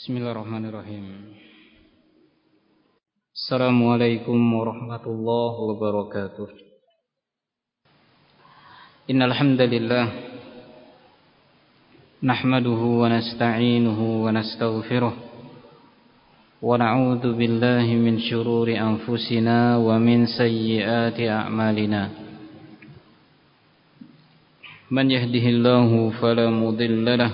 Bismillahirrahmanirrahim. Assalamualaikum warahmatullahi wabarakatuh. Innal hamdalillah nahmaduhu wa nasta'inuhu wa nastaghfiruh wa na'udzu billahi min shururi anfusina wa min sayyiati a'malina. Man yahdihillahu fala mudilla lahu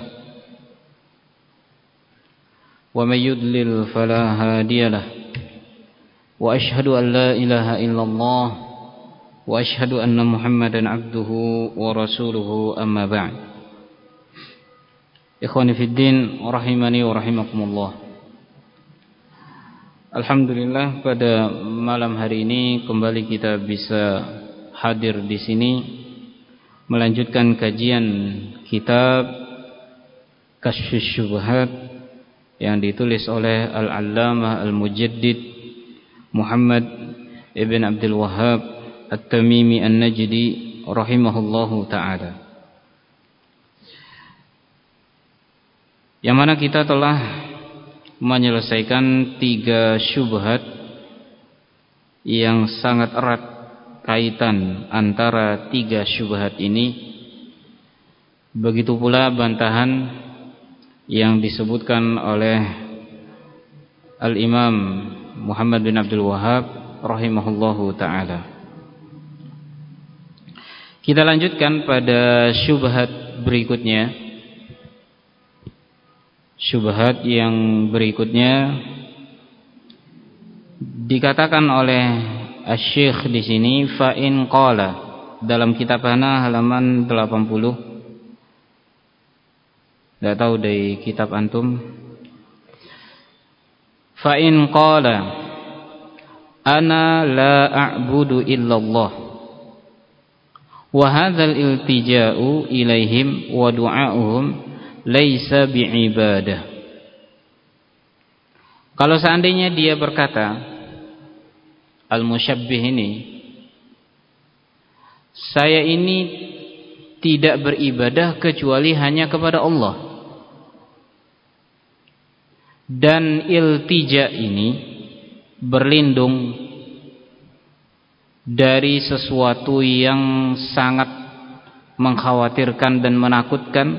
ومن يضلل فلا هادي له وأشهد أن لا إله إلا الله وأشهد أن محمدا عبده ورسوله أما بعد. إخواني في الدين rahimani wa rahimakumullah. Alhamdulillah, pada malam hari ini kembali kita bisa hadir di sini melanjutkan kajian kitab Kasyfus Syubhat yang ditulis oleh Al-Allamah Al-Mujaddid Muhammad Ibn Abdul Wahhab At-Tamimi An-Najdi rahimahullahu ta'ala, yang mana kita telah menyelesaikan 3 syubhat yang sangat erat kaitan antara 3 syubhat ini. Begitu pula bantahan yang disebutkan oleh Al-Imam Muhammad bin Abdul Wahhab rahimahullahu ta'ala. Kita lanjutkan pada syubhat berikutnya. Syubhat yang berikutnya dikatakan oleh Asy-Syaikh di sini, fa in qala, dalam kitab Hana halaman 80. Tidak tahu dari kitab antum. Fa in qala ana la a'budu illallah wa hadzal iltija'u ilaihim wa du'a'uhum laisa bi'ibadah. Kalau seandainya dia berkata, al-musyabbih ini, saya ini tidak beribadah kecuali hanya kepada Allah, dan iltija ini berlindung dari sesuatu yang sangat mengkhawatirkan dan menakutkan,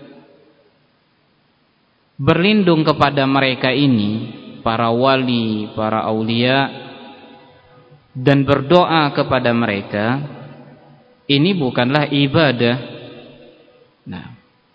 berlindung kepada mereka ini, para wali, para aulia, dan berdoa kepada mereka, ini bukanlah ibadah. Nah,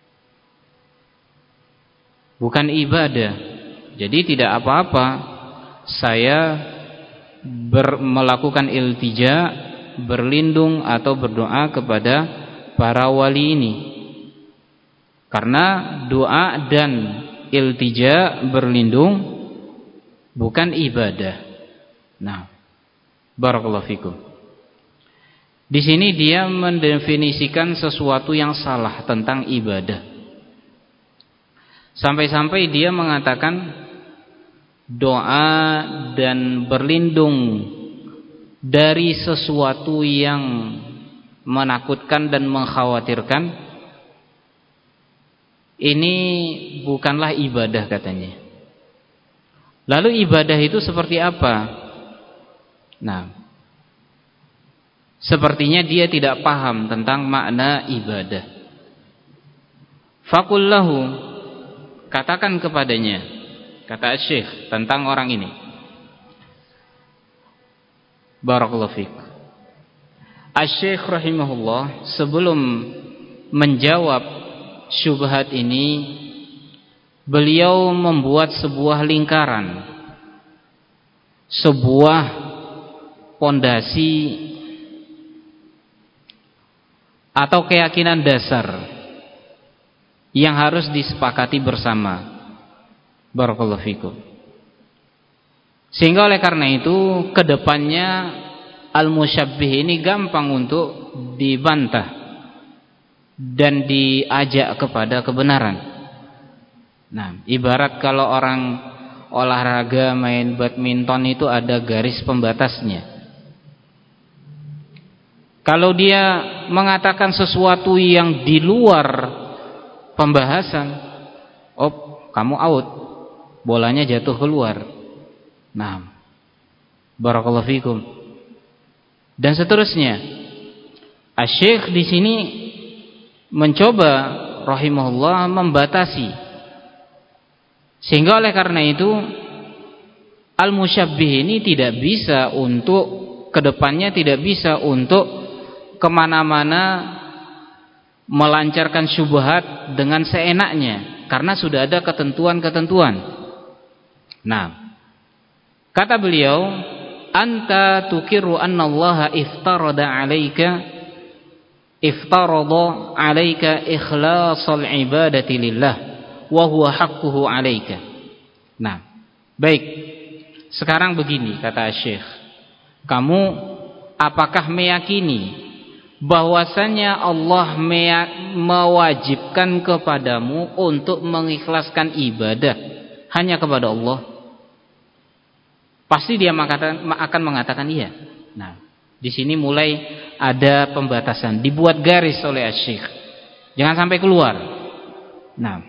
bukan ibadah. Jadi tidak apa-apa saya melakukan iltija, berlindung atau berdoa kepada para wali ini, karena doa dan iltija, berlindung, bukan ibadah. Nah, barakallahu fikum. Di sini dia mendefinisikan sesuatu yang salah tentang ibadah. Sampai-sampai dia mengatakan doa dan berlindung dari sesuatu yang menakutkan dan mengkhawatirkan, ini bukanlah ibadah katanya. Lalu ibadah itu seperti apa? Nah, sepertinya dia tidak paham tentang makna ibadah. Faqullahu, katakan kepadanya, kata Syekh tentang orang ini, barakallahu fiik. Asy-Syaikh rahimahullah sebelum menjawab syubhat ini, beliau membuat sebuah lingkaran, sebuah pondasi atau keyakinan dasar yang harus disepakati bersama. Barakallahu fikum. Sehingga oleh karena itu kedepannya al-musyabbih ini gampang untuk dibantah dan diajak kepada kebenaran. Nah, ibarat kalau orang olahraga main badminton itu ada garis pembatasnya. Kalau dia mengatakan sesuatu yang di luar pembahasan, oh kamu out, bolanya jatuh keluar. Nah, barakallahu fikum. Dan seterusnya. Asy-Syaikh di sini mencoba rahimahullah membatasi. Sehingga oleh karena itu al-musyabbih ini tidak bisa untuk kedepannya tidak bisa untuk kemana-mana melancarkan syubhat dengan seenaknya, karena sudah ada ketentuan-ketentuan. Nah, kata beliau, anta tukiru anna Allah iftarada alaika ikhlasal ibadati lillah wa huwa haqquhu alaika. Nah, baik. Sekarang begini kata Syekh, kamu apakah meyakini bahwasanya Allah mewajibkan kepadamu untuk mengikhlaskan ibadah hanya kepada Allah? Pasti dia akan mengatakan iya. Nah, di sini mulai ada pembatasan, dibuat garis oleh Asy-Syaikh. Jangan sampai keluar. Nah,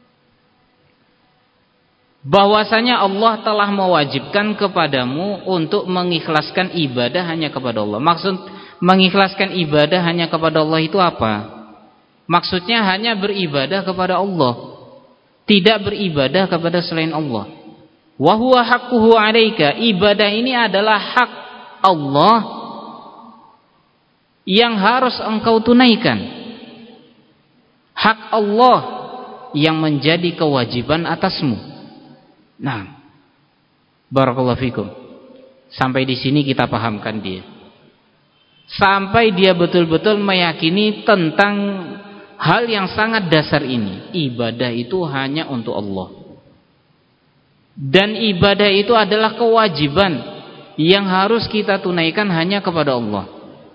bahwasanya Allah telah mewajibkan kepadamu untuk mengikhlaskan ibadah hanya kepada Allah. Maksud mengikhlaskan ibadah hanya kepada Allah itu apa? Maksudnya hanya beribadah kepada Allah, tidak beribadah kepada selain Allah. Wa huwa haqquhu 'alaika, ibadah ini adalah hak Allah yang harus engkau tunaikan. Hak Allah yang menjadi kewajiban atasmu. Nah, barakallahu fikum. Sampai di sini kita pahamkan dia. Sampai dia betul-betul meyakini tentang hal yang sangat dasar ini. Ibadah itu hanya untuk Allah. Dan ibadah itu adalah kewajiban yang harus kita tunaikan hanya kepada Allah.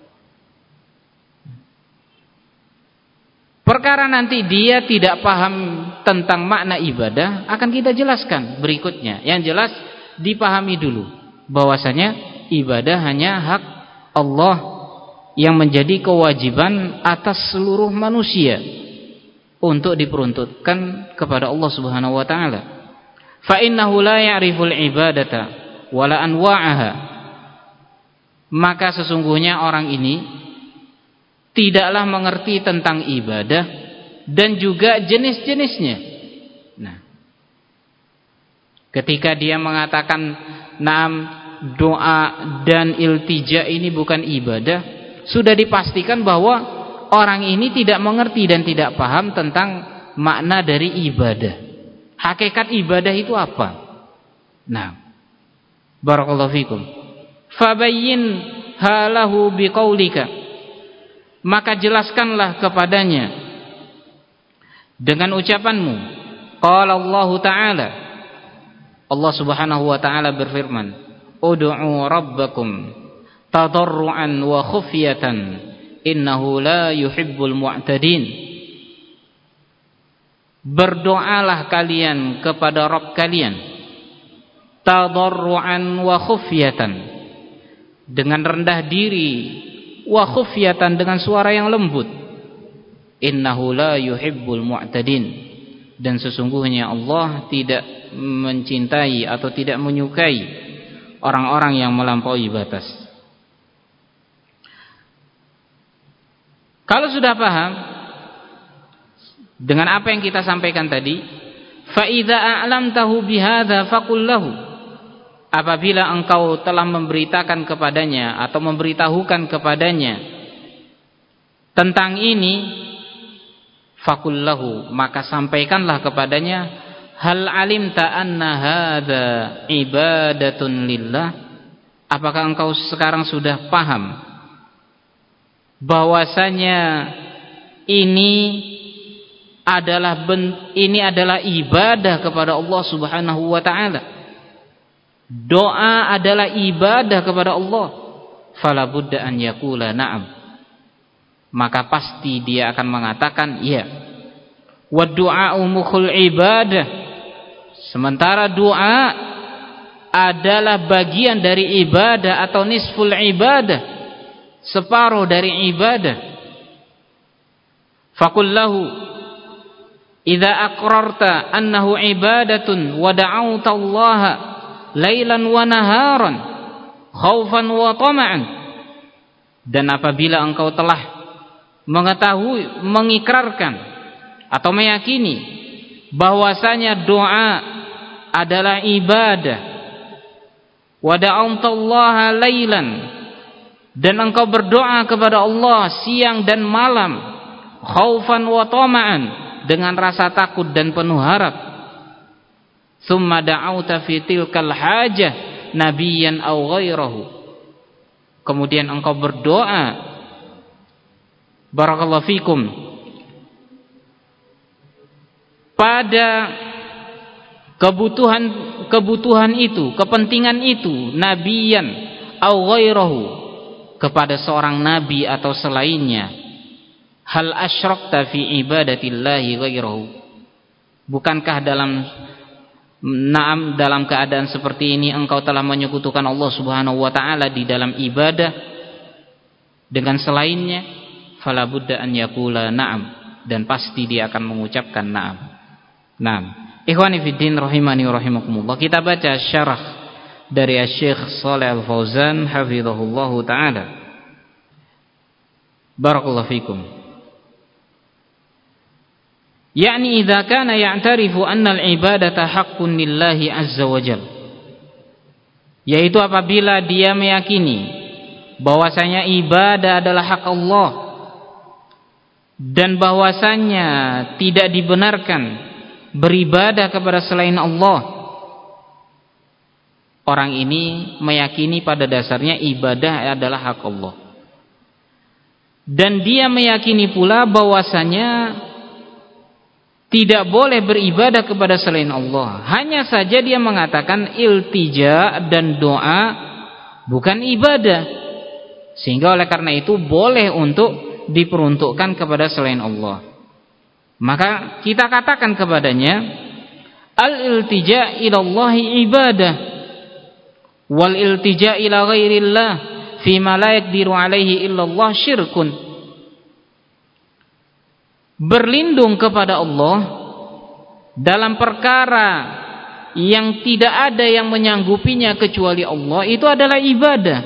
Perkara nanti dia tidak paham tentang makna ibadah akan kita jelaskan berikutnya. Yang jelas dipahami dulu bahwasanya ibadah hanya hak Allah yang menjadi kewajiban atas seluruh manusia untuk diperuntukkan kepada Allah Subhanahu wa taala. Fa innahu la ya'riful ibadata wala anwa'aha. Maka sesungguhnya orang ini tidaklah mengerti tentang ibadah dan juga jenis-jenisnya. Nah, ketika dia mengatakan naam doa dan iltija ini bukan ibadah, sudah dipastikan bahwa orang ini tidak mengerti dan tidak paham tentang makna dari ibadah. Hakikat ibadah itu apa? Nah, barakallahu fikum. Fabayyin halahu biqaulika, maka jelaskanlah kepadanya dengan ucapanmu. Qala Allah Ta'ala, Allah Subhanahu wa taala berfirman, ud'u rabbakum tadarruan wa khufyatan innahu la yuhibbul mu'tadin. Berdoalah kalian kepada Rabb kalian tadarruan wa khufyatan, dengan rendah diri, wa khufyatan dengan suara yang lembut. Innahu la yuhibbul mu'tadin, dan sesungguhnya Allah tidak mencintai atau tidak menyukai orang-orang yang melampaui batas. Kalau sudah paham dengan apa yang kita sampaikan tadi, fa idza a'lamtahu bihadza faqul lahu, apabila engkau telah memberitakan kepadanya atau memberitahukan kepadanya tentang ini, faqul lahu, maka sampaikanlah kepadanya, hal alimta anna hadza ibadatun lillah, apakah engkau sekarang sudah paham bahwasanya ini adalah ibadah kepada Allah Subhanahu wa taala. Doa adalah ibadah kepada Allah. Fala budda an yaqula na'am, maka pasti dia akan mengatakan iya. Wa du'a'u mukhul ibadah, sementara doa adalah bagian dari ibadah atau nisful ibadah, separuh dari ibadah. Faqul lahu, idza aqrarta annahu ibadatun wa da'awta Allah lailan wa naharan khaufan wa tama'an, dan apabila engkau telah mengetahui, mengikrarkan atau meyakini bahwasanya doa adalah ibadah, wa da'awta Allah lailan, dan engkau berdoa kepada Allah siang dan malam, khaufan wa tama'an, dengan rasa takut dan penuh harap, thumma da'awta fi tilkal hajah nabiyyan aw ghairahu, kemudian engkau berdoa, barakallahu fikum, pada kebutuhan itu, kepentingan itu, nabiyyan aw ghairahu, kepada seorang nabi atau selainnya, hal asyrakta fi ibadatillahi ghairahu, bukankah dalam keadaan seperti ini engkau telah menyekutukan Allah Subhanahu wa taala di dalam ibadah dengan selainnya? Fala budda an yaqula na'am, dan pasti dia akan mengucapkan na'am. Naam. Ikhwani fiddin rahimani wa rahimakumullah, kita baca syarah dari Syekh Shalih Al-Fauzan hafizahullahu taala. Barakallahu fikum. Yani idza kana ya'tarifu anna al-ibadata haqqun lillahi azza wa jalla, yaitu apabila dia meyakini bahwasanya ibadah adalah hak Allah dan bahwasanya tidak dibenarkan beribadah kepada selain Allah. Orang ini meyakini pada dasarnya ibadah adalah hak Allah, dan dia meyakini pula bahwasanya tidak boleh beribadah kepada selain Allah. Hanya saja dia mengatakan iltija dan doa bukan ibadah, sehingga oleh karena itu boleh untuk diperuntukkan kepada selain Allah. Maka kita katakan kepadanya, al-iltija ilallahi ibadah, wal iltija ila ghairillah fima la yaqdiru alaihi illallah syirkun. Berlindung kepada Allah dalam perkara yang tidak ada yang menyanggupinya kecuali Allah, itu adalah ibadah.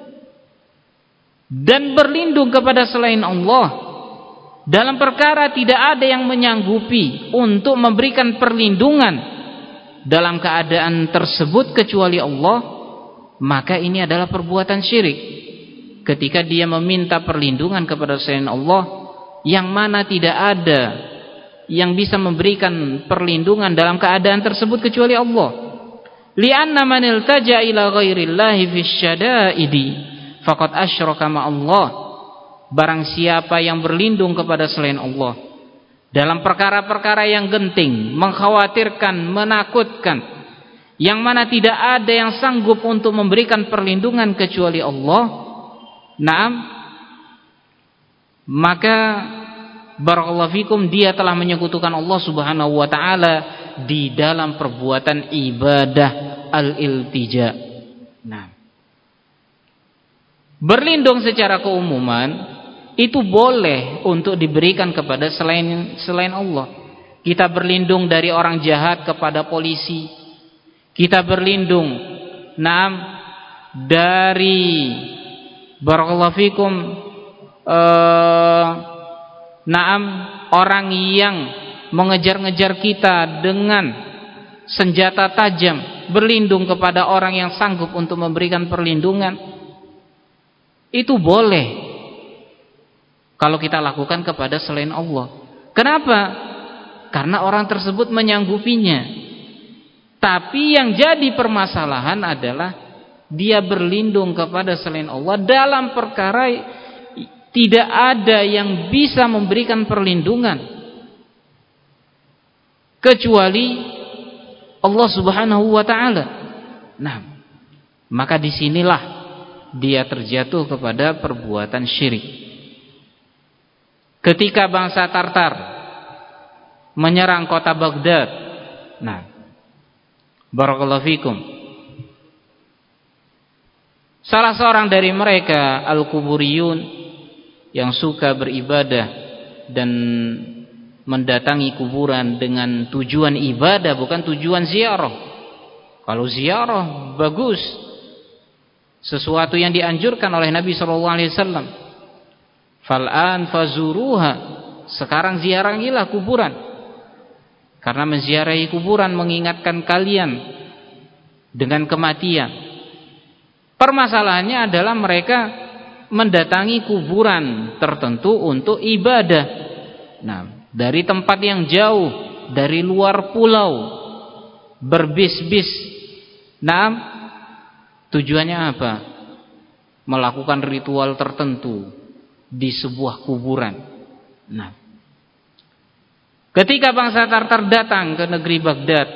Dan berlindung kepada selain Allah dalam perkara tidak ada yang menyanggupi untuk memberikan perlindungan dalam keadaan tersebut kecuali Allah, maka ini adalah perbuatan syirik. Ketika dia meminta perlindungan kepada selain Allah, yang mana tidak ada yang bisa memberikan perlindungan dalam keadaan tersebut kecuali Allah. Li'anna man iltaja ila ghairillahi fisyada'idi faqad asyraka ma'allah. Barang siapa yang berlindung kepada selain Allah dalam perkara-perkara yang genting, mengkhawatirkan, menakutkan, yang mana tidak ada yang sanggup untuk memberikan perlindungan kecuali Allah, naam, maka barakallahu fikum, dia telah menyekutukan Allah Subhanahu wa taala di dalam perbuatan ibadah al-iltija. Nah, berlindung secara keumuman itu boleh untuk diberikan kepada selain Allah. Kita berlindung dari orang jahat kepada polisi. Kita berlindung dari barakallahu fikum orang yang mengejar-ngejar kita dengan senjata tajam, berlindung kepada orang yang sanggup untuk memberikan perlindungan. Itu boleh kalau kita lakukan kepada selain Allah. Kenapa? Karena orang tersebut menyanggupinya. Tapi yang jadi permasalahan adalah dia berlindung kepada selain Allah dalam perkara tidak ada yang bisa memberikan perlindungan kecuali Allah Subhanahu wa taala. Nah, maka disinilah dia terjatuh kepada perbuatan syirik. Ketika bangsa Tartar menyerang kota Baghdad, nah, barakallahu fikum, salah seorang dari mereka al-kuburiyun yang suka beribadah dan mendatangi kuburan dengan tujuan ibadah, bukan tujuan ziarah. Kalau ziarah bagus, sesuatu yang dianjurkan oleh Nabi SAW. Fal'an fazuruha, sekarang ziarahilah kuburan, karena menziarahi kuburan mengingatkan kalian dengan kematian. Permasalahannya adalah mereka mendatangi kuburan tertentu untuk ibadah. Nah, dari tempat yang jauh, dari luar pulau, berbis-bis. Nah, tujuannya apa? Melakukan ritual tertentu di sebuah kuburan. Nah, ketika bangsa Tartar datang ke negeri Baghdad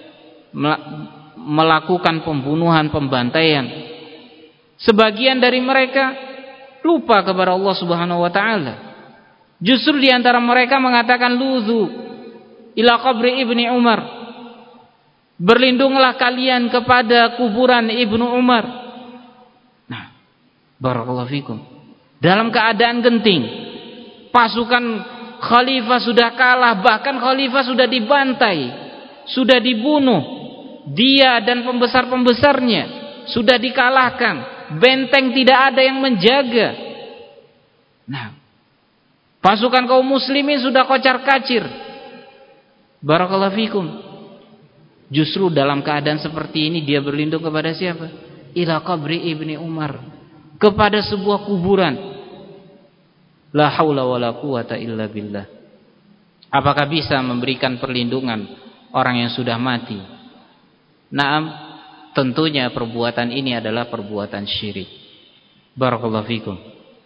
melakukan pembunuhan, pembantaian, sebagian dari mereka lupa kepada Allah Subhanahu wa taala. Justru di antara mereka mengatakan, luzu ila qabri Ibni Umar, berlindunglah kalian kepada kuburan Ibnu Umar. Nah, barakallahu fikum. Dalam keadaan genting, pasukan khalifah sudah kalah, bahkan khalifah sudah dibantai, sudah dibunuh, dia dan pembesar-pembesarnya sudah dikalahkan, benteng tidak ada yang menjaga. Nah, pasukan kaum muslimin sudah kocar-kacir. Barakallahu fikum. Justru dalam keadaan seperti ini dia berlindung kepada siapa? Ila qabri Ibni Umar, kepada sebuah kuburan. La haula wala quwata illa billah. Apakah bisa memberikan perlindungan orang yang sudah mati? Naam, tentunya perbuatan ini adalah perbuatan syirik. Barakallahu fikum.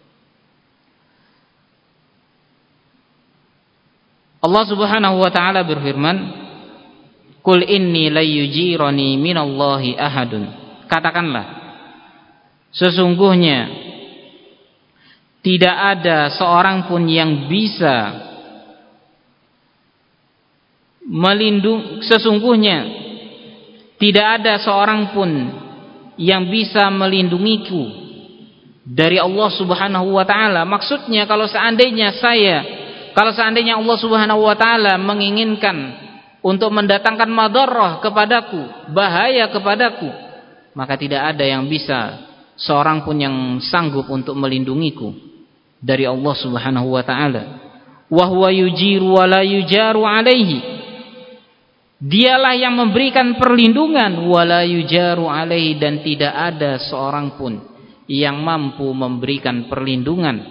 Allah Subhanahu wa taala berfirman, "Qul inni la yujirani minallahi ahadun." Katakanlah, sesungguhnya tidak ada seorang pun yang bisa sesungguhnya tidak ada seorang pun yang bisa melindungiku dari Allah Subhanahu wa taala. Maksudnya kalau seandainya Allah Subhanahu wa taala menginginkan untuk mendatangkan madarrah kepadaku, bahaya kepadaku, maka tidak ada yang bisa, seorang pun yang sanggup untuk melindungiku dari Allah Subhanahu wa taala. Wa huwa yujiru wa la yujaru alaihi. Dialah yang memberikan perlindungan, wa la yujaru alaihi, dan tidak ada seorang pun yang mampu memberikan perlindungan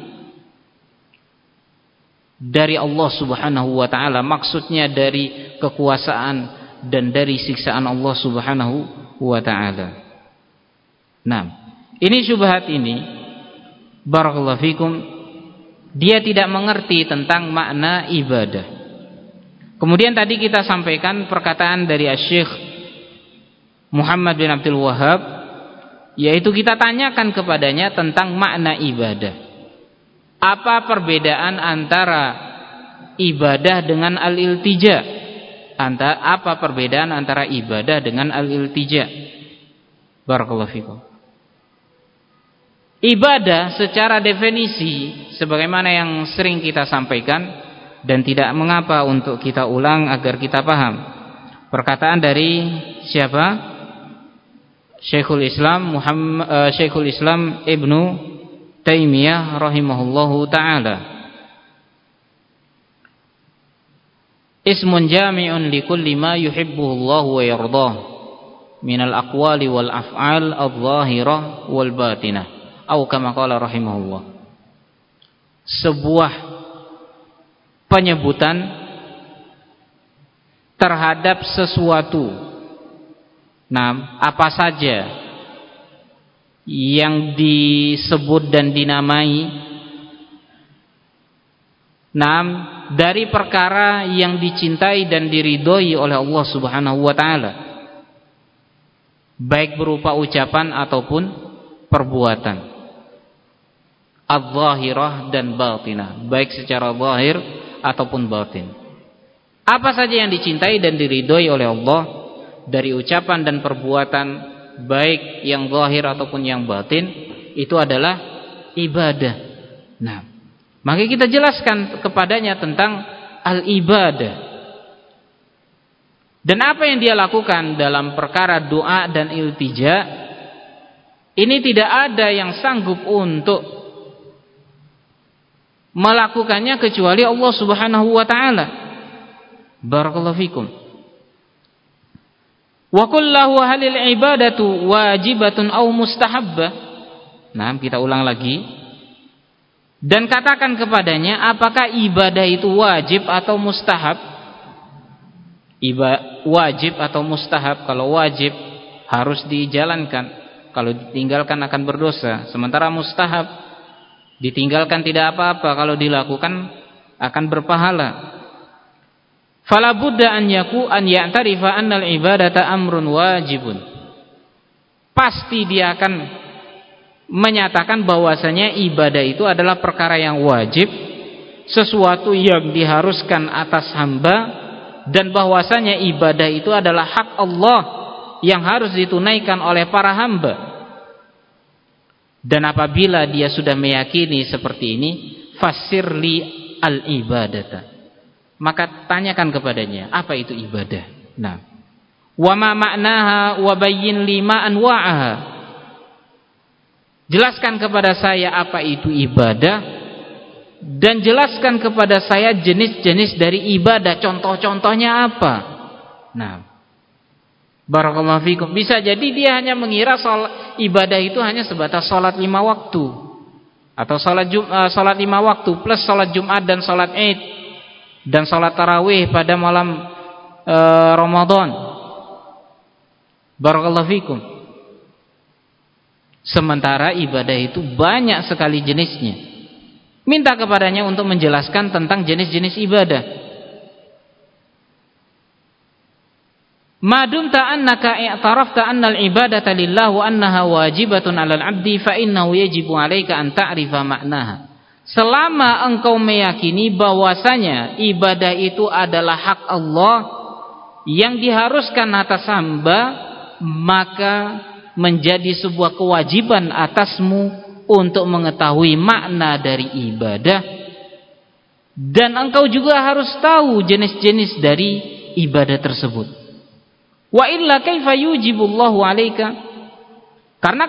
dari Allah Subhanahu wa taala. Maksudnya dari kekuasaan dan dari siksaan Allah Subhanahu wa taala. Nah, ini syubhat ini, barakallahu fikum, dia tidak mengerti tentang makna ibadah. Kemudian tadi kita sampaikan perkataan dari Syekh Muhammad bin Abdul Wahhab, yaitu kita tanyakan kepadanya tentang makna ibadah. Apa perbedaan antara ibadah dengan al-iltija? Apa perbedaan antara ibadah dengan al-iltija? Barakallahu fikum. Ibadah secara definisi, sebagaimana yang sering kita sampaikan dan tidak mengapa untuk kita ulang agar kita paham. Perkataan dari siapa? Syekhul Islam Ibnu Taimiyah rahimahullahu ta'ala. Ismun jami'un likulli ma yuhibbuhu Allah wa yardah minal aqwali wal af'al adh-dhahirah wal batinah. Atau kama qala rahimahullah. Sebuah penyebutan terhadap sesuatu, nah, apa saja yang disebut dan dinamai, nah, dari perkara yang dicintai dan diridhoi oleh Allah Subhanahu wa taala, baik berupa ucapan ataupun perbuatan, adh-dhahirah dan batinah, baik secara zahir ataupun batin. Apa saja yang dicintai dan diridhoi oleh Allah dari ucapan dan perbuatan, baik yang zahir ataupun yang batin, itu adalah ibadah. Nah, maka kita jelaskan kepadanya tentang al-ibadah. Dan apa yang dia lakukan dalam perkara doa dan iltija, ini tidak ada yang sanggup untuk melakukannya kecuali Allah Subhanahu wa taala. Barakallahu fikum. Wa kullahu halil ibadatu wajibatun aw mustahabbah. Nah, kita ulang lagi. Dan katakan kepadanya, apakah ibadah itu wajib atau mustahab? Wajib atau mustahab. Kalau wajib harus dijalankan, kalau ditinggalkan akan berdosa. Sementara mustahab, ditinggalkan tidak apa-apa, kalau dilakukan akan berpahala. Fala budda an ya'tarifa anna al-ibadata amrun wajibun. Pasti dia akan menyatakan bahwasanya ibadah itu adalah perkara yang wajib, sesuatu yang diharuskan atas hamba, dan bahwasanya ibadah itu adalah hak Allah yang harus ditunaikan oleh para hamba. Dan apabila dia sudah meyakini seperti ini, fasirli al-ibadata, maka tanyakan kepadanya, apa itu ibadah? Nah, wa ma ma'naha wa bayyin li ma anwa'aha. Jelaskan kepada saya apa itu ibadah, dan jelaskan kepada saya jenis-jenis dari ibadah, contoh-contohnya apa. Nah, barakallahu fikum. Bisa jadi dia hanya mengira ibadah itu hanya sebatas salat 5 waktu, atau salat 5 waktu plus salat Jumat dan salat Id dan salat tarawih pada malam Ramadan. Barakallahu fikum. Sementara ibadah itu banyak sekali jenisnya. Minta kepadanya untuk menjelaskan tentang jenis-jenis ibadah. Madumta annaka i'tarafta annal ibadata lillah wa annaha wajibatun 'alal 'abdi fa innahu yajibu 'alaika an ta'rifa ma'naha. Selama engkau meyakini bahwasanya ibadah itu adalah hak Allah yang diharuskan atas hamba, maka menjadi sebuah kewajiban atasmu untuk mengetahui makna dari ibadah, dan engkau juga harus tahu jenis-jenis dari ibadah tersebut. Wa illa kaifa yujibullahu 'alaika? Karena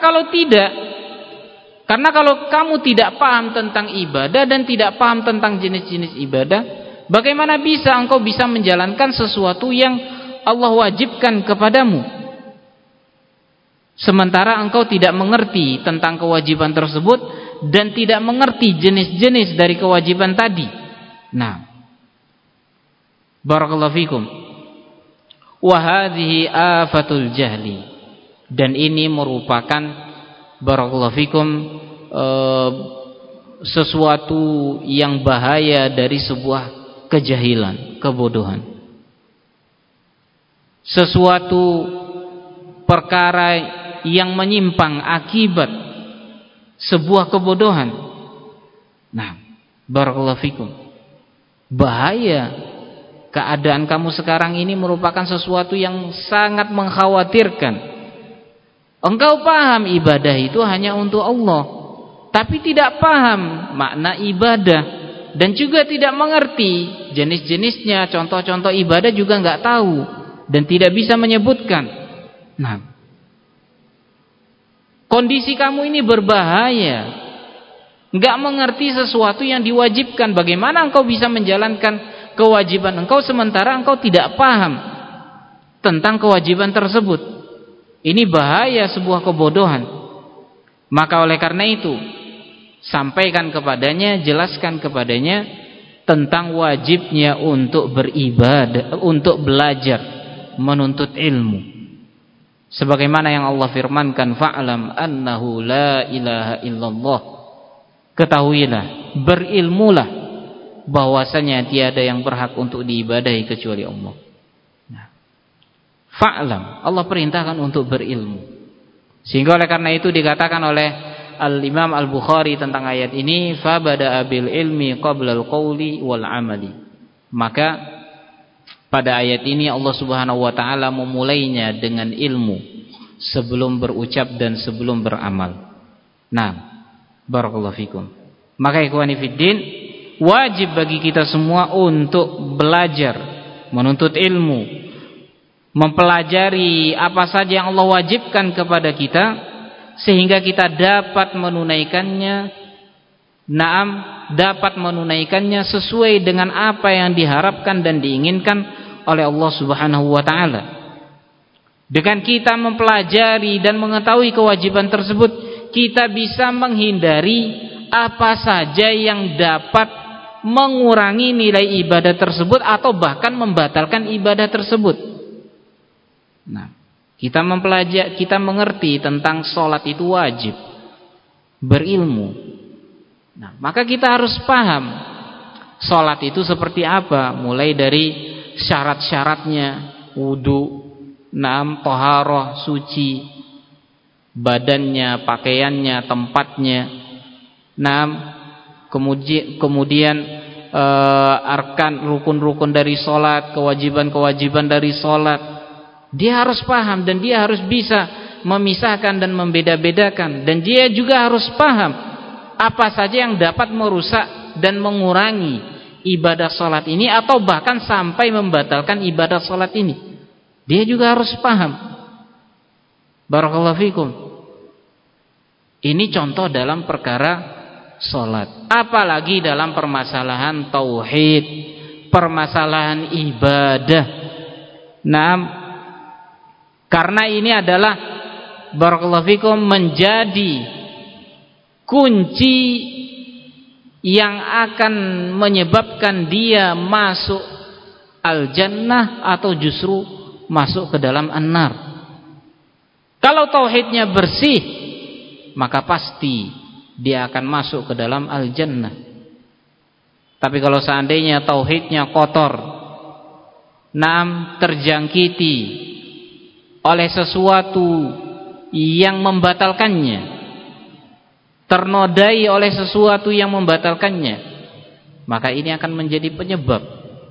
kalau kamu tidak paham tentang ibadah dan tidak paham tentang jenis-jenis ibadah, bagaimana bisa engkau bisa menjalankan sesuatu yang Allah wajibkan kepadamu? Sementara engkau tidak mengerti tentang kewajiban tersebut dan tidak mengerti jenis-jenis dari kewajiban tadi. Nah, barakallahu fikum. Wa hadhihi afatul jahli. Dan ini merupakan, barakallahu fikum, sesuatu yang bahaya dari sebuah kejahilan, kebodohan. Sesuatu perkara yang menyimpang akibat sebuah kebodohan. Nah, barakallahu fikum. Bahaya keadaan kamu sekarang ini merupakan sesuatu yang sangat mengkhawatirkan. Engkau paham ibadah itu hanya untuk Allah, tapi tidak paham makna ibadah, dan juga tidak mengerti jenis-jenisnya, contoh-contoh ibadah juga enggak tahu dan tidak bisa menyebutkan. Nah, kondisi kamu ini berbahaya. Enggak mengerti sesuatu yang diwajibkan. Bagaimana engkau bisa menjalankan kewajiban engkau sementara engkau tidak paham tentang kewajiban tersebut? Ini bahaya, sebuah kebodohan. Maka oleh karena itu, sampaikan kepadanya, jelaskan kepadanya tentang wajibnya untuk beribadah, untuk belajar, menuntut ilmu. Sebagaimana yang Allah firmankan, fa'lam annahu la ilaha illallah. Ketahuilah, berilmulah bahwasanya tiada yang berhak untuk diibadahi kecuali Allah. Nah, fa'lam, Allah perintahkan untuk berilmu. Sehingga oleh karena itu dikatakan oleh Al-Imam Al-Bukhari tentang ayat ini, fa bada'a bil ilmi qabla al-qawli wal amali. Maka pada ayat ini Allah Subhanahu wa taala memulainya dengan ilmu sebelum berucap dan sebelum beramal. Nah, barakallahu fikum. Maka ikhwani fiddin, wajib bagi kita semua untuk belajar, menuntut ilmu, mempelajari apa saja yang Allah wajibkan kepada kita, sehingga kita dapat menunaikannya. Dapat menunaikannya sesuai dengan apa yang diharapkan dan diinginkan oleh Allah Subhanahu wa taala. Dengan kita mempelajari dan mengetahui kewajiban tersebut, kita bisa menghindari apa saja yang dapat mengurangi nilai ibadah tersebut atau bahkan membatalkan ibadah tersebut. Nah, kita mempelajari, kita mengerti tentang sholat itu wajib, berilmu. Nah, maka kita harus paham sholat itu seperti apa, mulai dari syarat-syaratnya, wudu, toharoh, suci, badannya, pakaiannya, tempatnya, kemudian arkan, rukun-rukun dari sholat, kewajiban-kewajiban dari sholat. Dia harus paham dan dia harus bisa memisahkan dan membeda-bedakan, dan dia juga harus paham apa saja yang dapat merusak dan mengurangi ibadah sholat ini, atau bahkan sampai membatalkan ibadah sholat ini. Dia juga harus paham. Barakallahu fikum. Ini contoh dalam perkara sholat. Apalagi dalam permasalahan tauhid, permasalahan ibadah. Karena ini adalah barakallahu fikum menjadi kunci yang akan menyebabkan dia masuk al-jannah atau justru masuk ke dalam an-nar. Kalau tauhidnya bersih, maka pasti dia akan masuk ke dalam al-jannah. Tapi kalau seandainya tauhidnya kotor, terjangkiti oleh sesuatu yang membatalkannya, ternodai oleh sesuatu yang membatalkannya, maka ini akan menjadi penyebab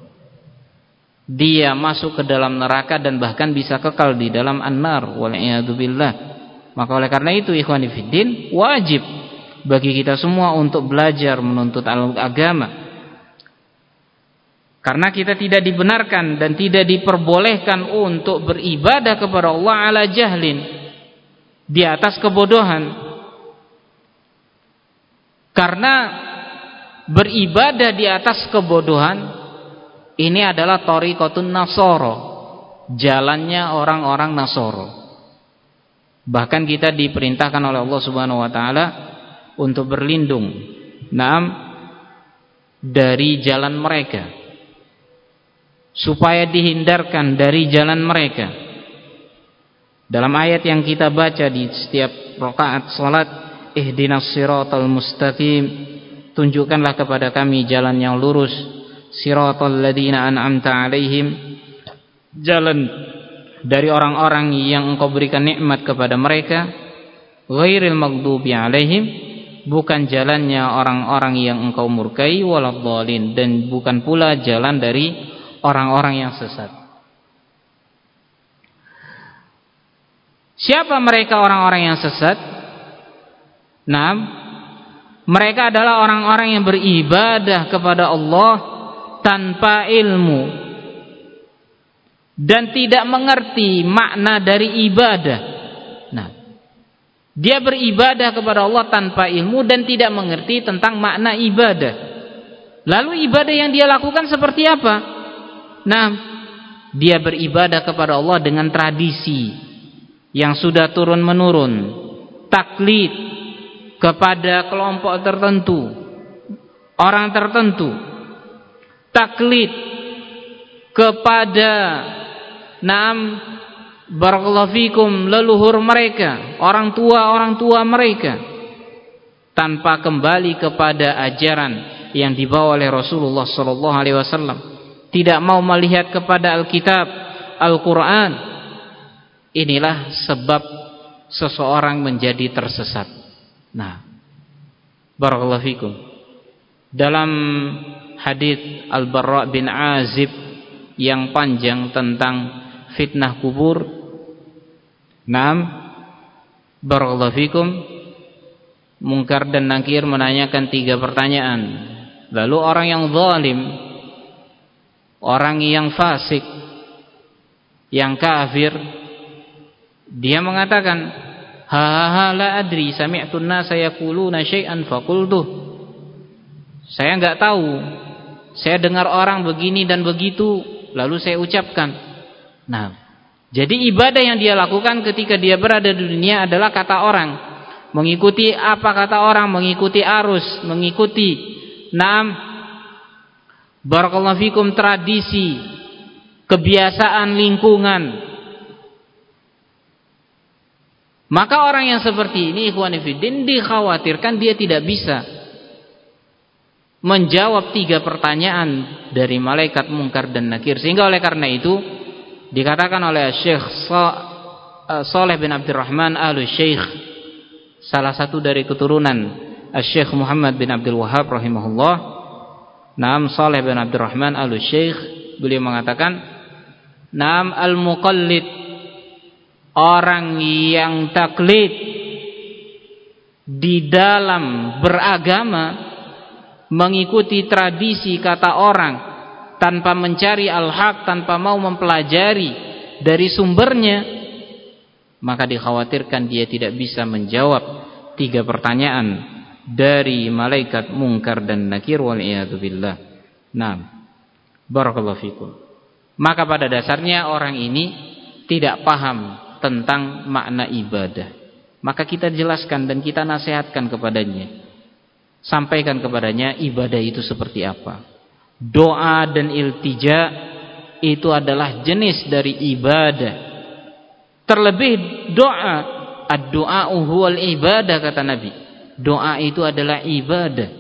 dia masuk ke dalam neraka dan bahkan bisa kekal di dalam an-nar, wal'iyadzubillah. Maka oleh karena itu ikhwani fiddin, wajib bagi kita semua untuk belajar menuntut agama, karena kita tidak dibenarkan dan tidak diperbolehkan untuk beribadah kepada Allah ala jahlin, di atas kebodohan. Karena beribadah di atas kebodohan ini adalah thariqatun nasoro, jalannya orang-orang Nasoro. Bahkan kita diperintahkan oleh Allah Subhanahu wa taala untuk berlindung dari jalan mereka, supaya dihindarkan dari jalan mereka. Dalam ayat yang kita baca di setiap rakaat salat, ihdinas siratal mustaqim, tunjukkanlah kepada kami jalan yang lurus, siratal ladzina an'amta alaihim, jalan dari orang-orang yang Engkau berikan nikmat kepada mereka, ghairil maghdubi alaihim, bukan jalannya orang-orang yang Engkau murkai, waladhdallin, dan bukan pula jalan dari orang-orang yang sesat. Siapa mereka orang-orang yang sesat? Mereka adalah orang-orang yang beribadah kepada Allah tanpa ilmu dan tidak mengerti makna dari ibadah. Dia beribadah kepada Allah tanpa ilmu dan tidak mengerti tentang makna ibadah. Lalu ibadah yang dia lakukan seperti apa? Dia beribadah kepada Allah dengan tradisi yang sudah turun menurun, taklid kepada kelompok tertentu, orang tertentu, taklid kepada barakallahu fikum leluhur mereka, orang tua mereka, tanpa kembali kepada ajaran yang dibawa oleh Rasulullah sallallahu alaihi wasallam, tidak mau melihat kepada Alkitab, Al-Qur'an. Inilah sebab seseorang menjadi tersesat. Barakallahu fikum. Dalam hadis Al-Barra bin Azib yang panjang tentang fitnah kubur, barakallahu fikum, Munkar dan Nakir menanyakan 3 pertanyaan Lalu orang yang zalim, orang yang fasik, yang kafir, dia mengatakan, ha la adri sami'tu an-nasa yaquluna syai'an faqultu. Saya enggak tahu. Saya dengar orang begini dan begitu, lalu saya ucapkan. Nah, jadi ibadah yang dia lakukan ketika dia berada di dunia adalah kata orang, mengikuti apa kata orang, mengikuti arus, mengikuti barakallahu fikum tradisi, kebiasaan lingkungan. Maka orang yang seperti ini, ikhwani fiddin, dikhawatirkan dia tidak bisa menjawab 3 pertanyaan dari malaikat Munkar dan Nakir. Sehingga oleh karena itu dikatakan oleh Syekh Saleh bin Abdurrahman Al-Syekh, salah satu dari keturunan Syekh Muhammad bin Abdul Wahhab rahimahullah, Saleh bin Abdurrahman Al-Syekh, beliau mengatakan, al-muqallid, orang yang taklid di dalam beragama, mengikuti tradisi kata orang tanpa mencari al-haq, tanpa mau mempelajari dari sumbernya, maka dikhawatirkan dia tidak bisa menjawab 3 pertanyaan dari malaikat Munkar dan Nakir, wal iyadu billah. Barakallahu fikum. Maka pada dasarnya orang ini tidak paham tentang makna ibadah. Maka kita jelaskan dan kita nasihatkan kepadanya, sampaikan kepadanya ibadah itu seperti apa. Doa dan iltija itu adalah jenis dari ibadah. Terlebih doa, ad-du'a'u huwal ibadah, kata Nabi. Doa itu adalah ibadah.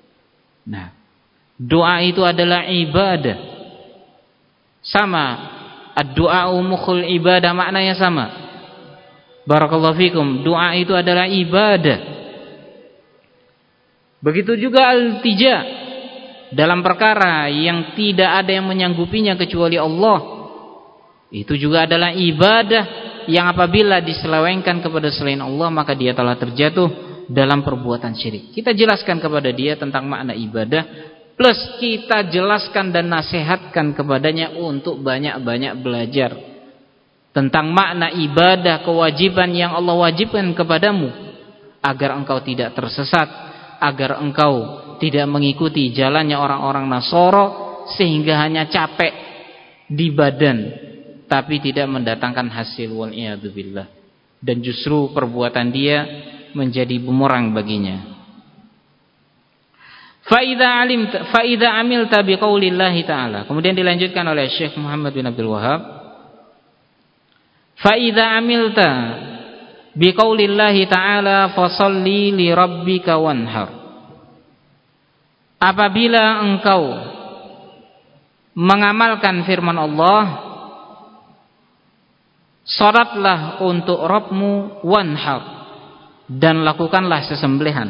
Doa itu adalah ibadah. Sama, ad-du'a'u mukhul ibadah, maknanya sama. Barakallahu fikum, doa itu adalah ibadah. Begitu juga al-tija, dalam perkara yang tidak ada yang menyanggupinya kecuali Allah, itu juga adalah ibadah yang apabila diselewengkan kepada selain Allah, maka dia telah terjatuh dalam perbuatan syirik. Kita jelaskan kepada dia tentang makna ibadah, plus kita jelaskan dan nasihatkan kepadanya untuk banyak-banyak belajar tentang makna ibadah, kewajiban yang Allah wajibkan kepadamu, agar engkau tidak tersesat, agar engkau tidak mengikuti jalannya orang-orang Nasara, sehingga hanya capek di badan tapi tidak mendatangkan hasil, wal iyadu billah. Dan justru perbuatan dia menjadi bumerang baginya. Fa idza amilta biqaulillahi ta'ala. Kemudian dilanjutkan oleh Syekh Muhammad bin Abdul Wahhab, fa idza amilta biqaulillahi ta'ala fasalli li rabbika wanhar. Apabila engkau mengamalkan firman Allah, salatlah untuk Rabbmu, wanhar, dan lakukanlah sesembelihan.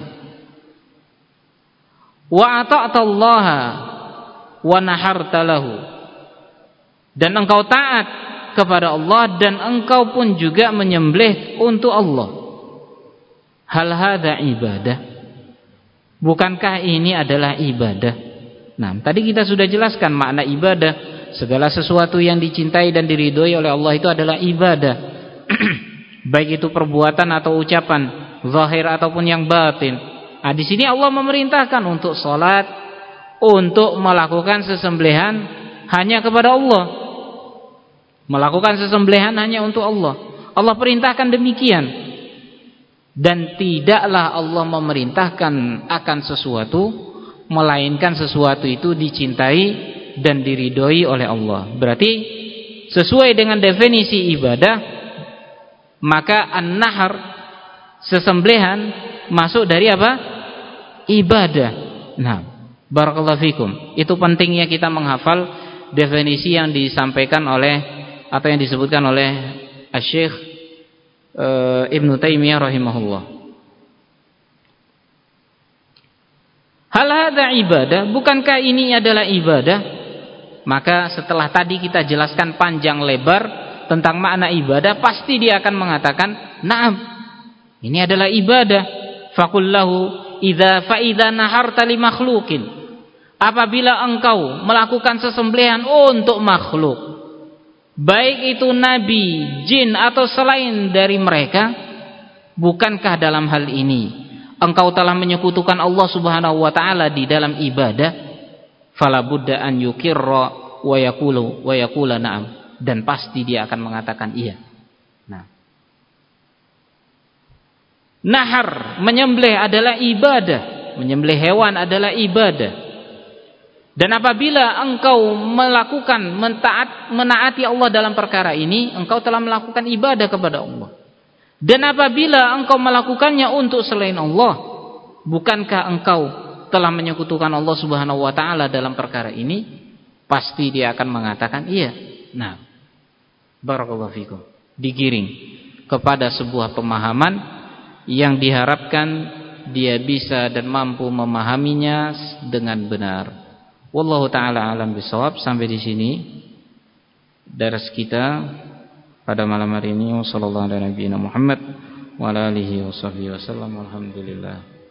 Wa ata'tallaha wa naharta lahu, dan engkau taat kepada Allah dan engkau pun juga menyembelih untuk Allah. Hal hadza ibadah? Bukankah ini adalah ibadah? Tadi kita sudah jelaskan makna ibadah. Segala sesuatu yang dicintai dan diridhoi oleh Allah itu adalah ibadah. Baik itu perbuatan atau ucapan, zahir ataupun yang batin. Di sini Allah memerintahkan untuk salat, untuk melakukan sesembelihan hanya kepada Allah. Melakukan sesembelihan hanya untuk Allah. Allah perintahkan demikian. Dan tidaklah Allah memerintahkan akan sesuatu melainkan sesuatu itu dicintai dan diridhoi oleh Allah. Berarti sesuai dengan definisi ibadah, maka an-nahar, sesembelihan, masuk dari apa? Ibadah. Barakallahu fikum. Itu pentingnya kita menghafal definisi yang disampaikan oleh atau yang disebutkan oleh Syekh Ibnu Taimiyah rahimahullah. Hal hadza ibadah? Bukankah ini adalah ibadah? Maka setelah tadi kita jelaskan panjang lebar tentang makna ibadah, pasti dia akan mengatakan, "Na'am, ini adalah ibadah." Faqul lahu idza naharta li makhluqin. apabila engkau melakukan sesembelihan untuk makhluk, baik itu nabi, jin atau selain dari mereka, bukankah dalam hal ini engkau telah menyekutukan Allah Subhanahu wa taala di dalam ibadah? Fala budda an yukirra wa yaqula na'am, dan pasti dia akan mengatakan iya. Nah, nahar, menyembelih adalah ibadah, menyembelih hewan adalah ibadah. Dan apabila engkau melakukan menaati Allah dalam perkara ini, engkau telah melakukan ibadah kepada Allah. Dan apabila engkau melakukannya untuk selain Allah, bukankah engkau telah menyekutukan Allah Subhanahu wa taala dalam perkara ini? Pasti dia akan mengatakan iya. Nah, barakallahu fikum. Digiring kepada sebuah pemahaman yang diharapkan dia bisa dan mampu memahaminya dengan benar. Wallahu taala alam bisawab. Sampai di sini dars kita pada malam hari ini. Wassallallahu ala nabiyina Muhammad wa ala alihi washabbihi wasallam. Alhamdulillah.